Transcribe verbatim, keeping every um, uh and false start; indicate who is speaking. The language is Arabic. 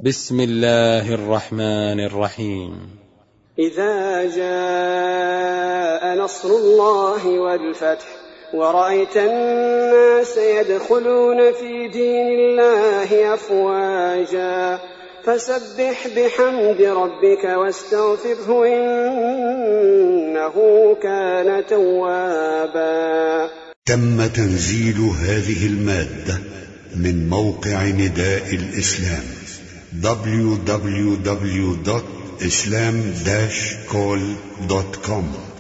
Speaker 1: بسم الله الرحمن الرحيم.
Speaker 2: إذا جاء نصر الله والفتح ورأيت الناس يدخلون في دين الله أفواجا فسبح بحمد ربك واستغفره إنه كان توابا.
Speaker 3: تم تنزيل هذه المادة من موقع نداء الإسلام دبليو دبليو دبليو دوت إسلام داش كول دوت كوم.